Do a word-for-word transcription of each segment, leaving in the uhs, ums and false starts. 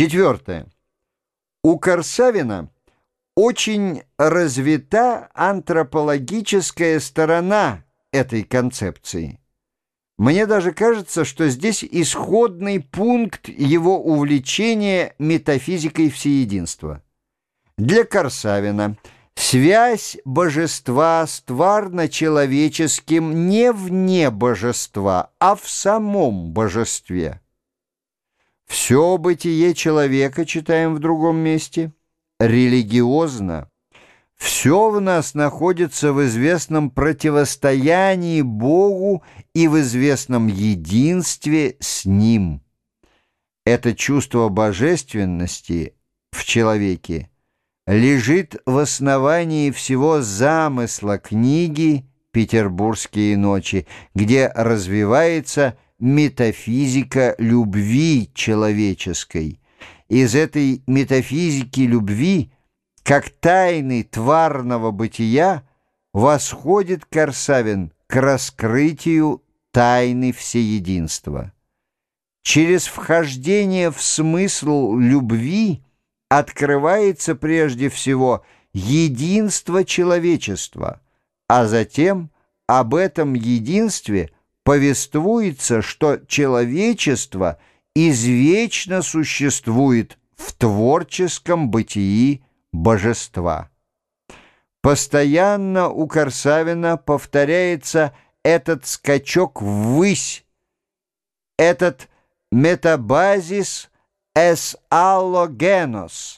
Четвертое. У Корсавина очень развита антропологическая сторона этой концепции. Мне даже кажется, что здесь исходный пункт его увлечения метафизикой всеединства. Для Корсавина связь божества с тварно-человеческим не вне божества, а в самом божестве. Все бытие человека, читаем в другом месте, религиозно. Все в нас находится в известном противостоянии Богу и в известном единстве с Ним. Это чувство божественности в человеке лежит в основании всего замысла книги «Петербургские ночи», где развивается метафизика любви человеческой. Из этой метафизики любви, как тайны тварного бытия, восходит Корсавин к раскрытию тайны всеединства. Через вхождение в смысл любви открывается прежде всего единство человечества, а затем об этом единстве повествуется, что человечество извечно существует в творческом бытии божества. Постоянно у Корсавина повторяется этот скачок ввысь, этот метабазис эс аллогенос.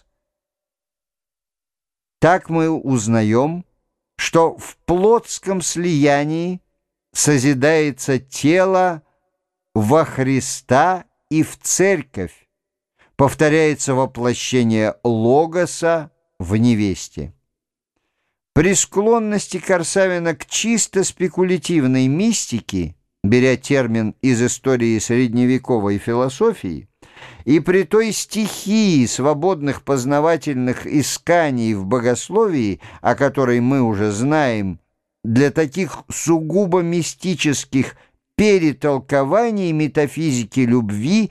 Так мы узнаем, что в плотском слиянии созидается тело во Христа и в Церковь, повторяется воплощение Логоса в невесте. При склонности Корсавина к чисто спекулятивной мистике, беря термин из истории средневековой философии, и при той стихии свободных познавательных исканий в богословии, о которой мы уже знаем, для таких сугубо мистических перетолкований метафизики любви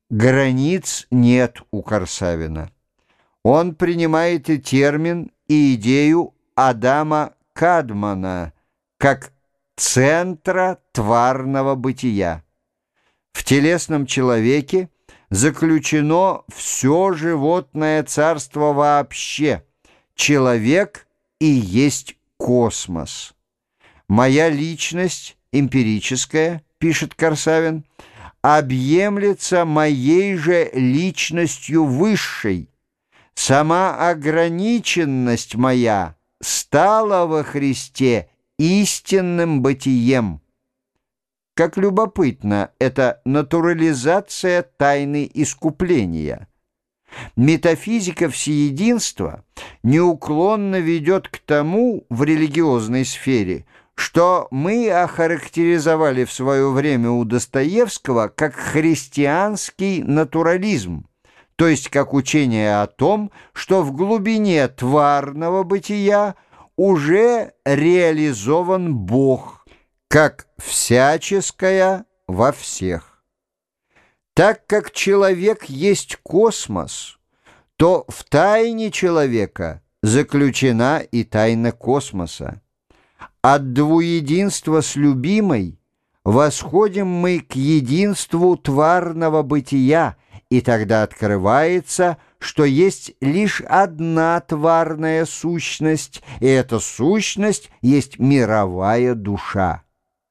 границ нет у Корсавина. Он принимает и термин, и идею Адама Кадмона как центра тварного бытия. В телесном человеке заключено все животное царство вообще. Человек и есть космос. «Моя личность эмпирическая, — пишет Корсавин, — объемлется моей же личностью высшей. Сама ограниченность моя стала во Христе истинным бытием». Как любопытно эта натурализация тайны искупления. Метафизика всеединства неуклонно ведет к тому в религиозной сфере, что мы охарактеризовали в свое время у Достоевского как христианский натурализм, то есть как учение о том, что в глубине тварного бытия уже реализован Бог, как всяческое во всех. Так как человек есть космос, то в тайне человека заключена и тайна космоса. От двуединства с любимой восходим мы к единству тварного бытия, и тогда открывается, что есть лишь одна тварная сущность, и эта сущность есть мировая душа.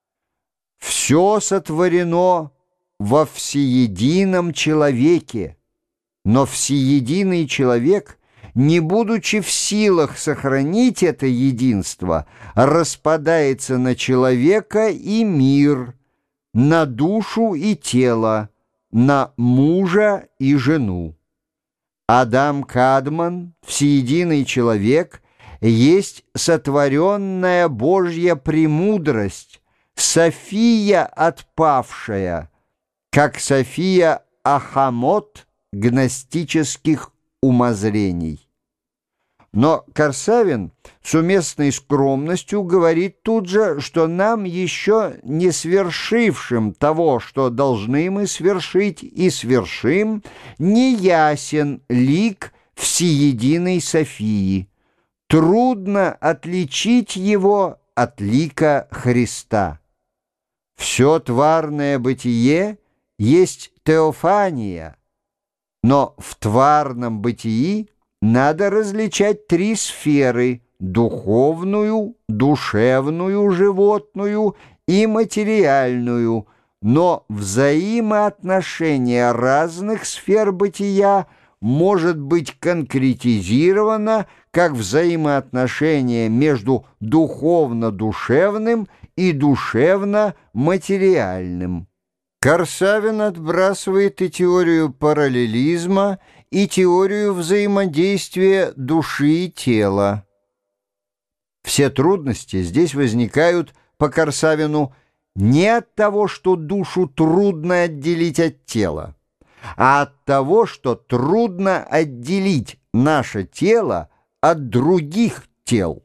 Все сотворено во всеедином человеке, но всеединый человек, не будучи в силах сохранить это единство, распадается на человека и мир, на душу и тело, на мужа и жену. Адам Кадмон, всеединый человек, есть сотворенная Божья премудрость, София отпавшая, как София Ахамот гностических умозрений. Но Корсавин с уместной скромностью говорит тут же, что нам еще не свершившим того, что должны мы свершить и свершим, не ясен лик всеединой Софии. Трудно отличить его от лика Христа. Все тварное бытие есть теофания, но в тварном бытии надо различать три сферы: духовную, душевную, животную и материальную, но взаимоотношение разных сфер бытия может быть конкретизировано как взаимоотношение между духовно-душевным и душевно-материальным. Корсавин отбрасывает и теорию параллелизма, и теорию взаимодействия души и тела. Все трудности здесь возникают по Корсавину не от того, что душу трудно отделить от тела, а от того, что трудно отделить наше тело от других тел.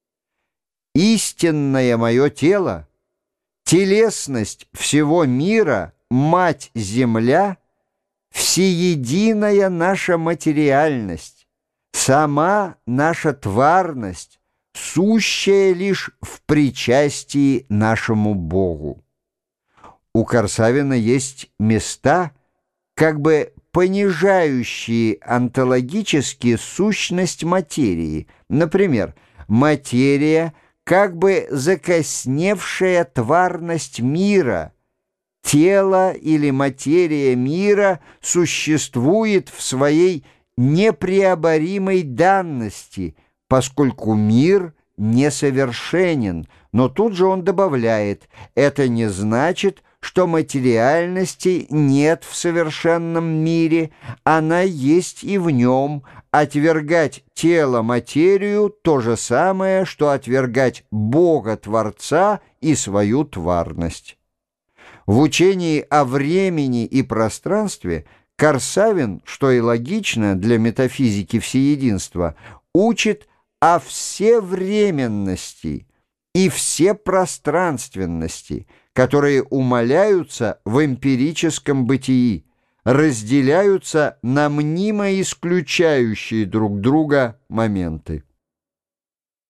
Истинное мое тело, телесность всего мира, Мать-Земля, всеединая наша материальность, сама наша тварность, сущая лишь в причастии нашему Богу. У Корсавина есть места, как бы понижающие онтологически сущность материи. Например, материя, как бы закосневшая тварность мира. Тело или материя мира существует в своей непреоборимой данности, поскольку мир несовершенен. Но тут же он добавляет: это не значит, что материальности нет в совершенном мире, она есть и в нем. Отвергать тело-материю — то же самое, что отвергать Бога-Творца и свою тварность. В учении о времени и пространстве Корсавин, что и логично для метафизики всеединства, учит о всевременности и всепространственности, которые умаляются в эмпирическом бытии, разделяются на мнимо исключающие друг друга моменты.